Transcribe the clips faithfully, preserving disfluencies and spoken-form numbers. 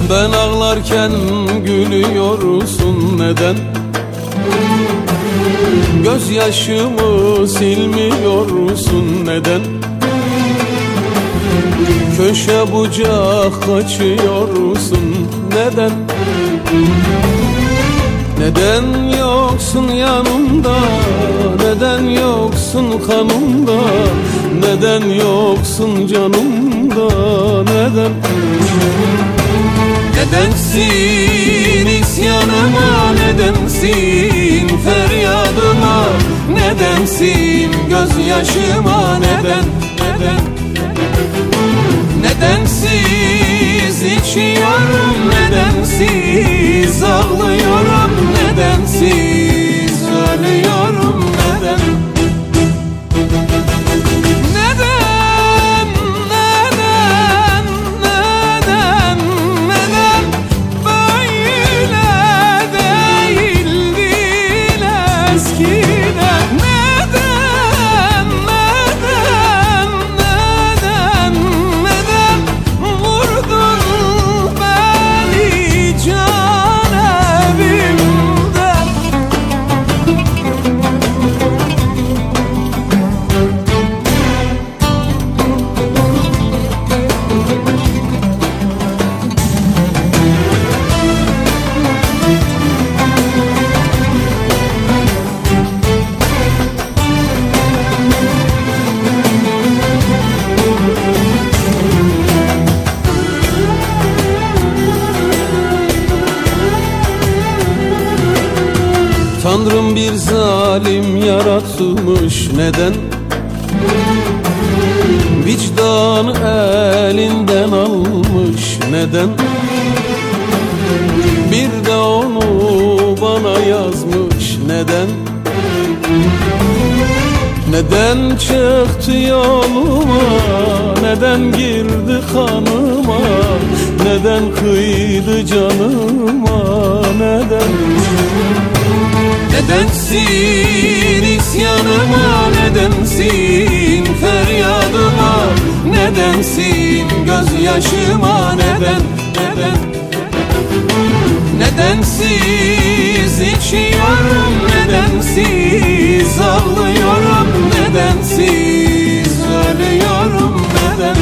Ben ağlarken gülüyorsun neden? Gözyaşımı silmiyorsun neden? Köşe bucak kaçıyorsun neden? Neden yoksun yanımda? Neden yoksun kanımda? Neden yoksun canımda? Neden? Nedensin isyanıma? Nedensin feryadıma? Nedensin gözyaşıma? Neden? Neden? Nedensiz içiyorum? Nedensiz ağlıyorum? Nedensiz ölüyorum? Neden? Tanrım bir zalim yaratmış neden? Vicdanı elinden almış neden? Bir de onu bana yazmış neden? Neden çıktı yoluma? Neden girdi kanıma? Neden kıydı canıma? Neden? Nedensin isyanıma? Nedensin feryadıma? Nedensin gözyaşıma? Neden? Neden? Nedensiz içiyorum? Nedensiz ağlıyorum? Nedensiz ölüyorum? Neden?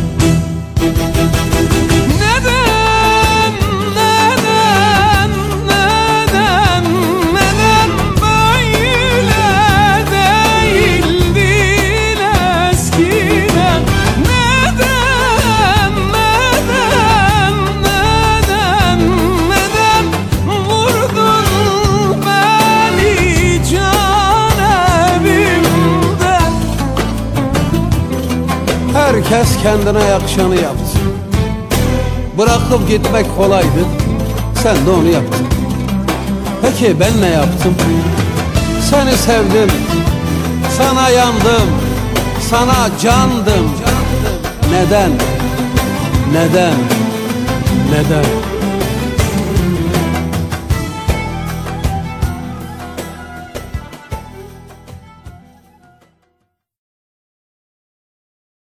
Herkes kendine yakışanı yaptı. Bırakıp gitmek kolaydı, sen de onu yaptın. Peki ben ne yaptım? Seni sevdim, sana yandım, sana candım. Neden? Neden? Neden?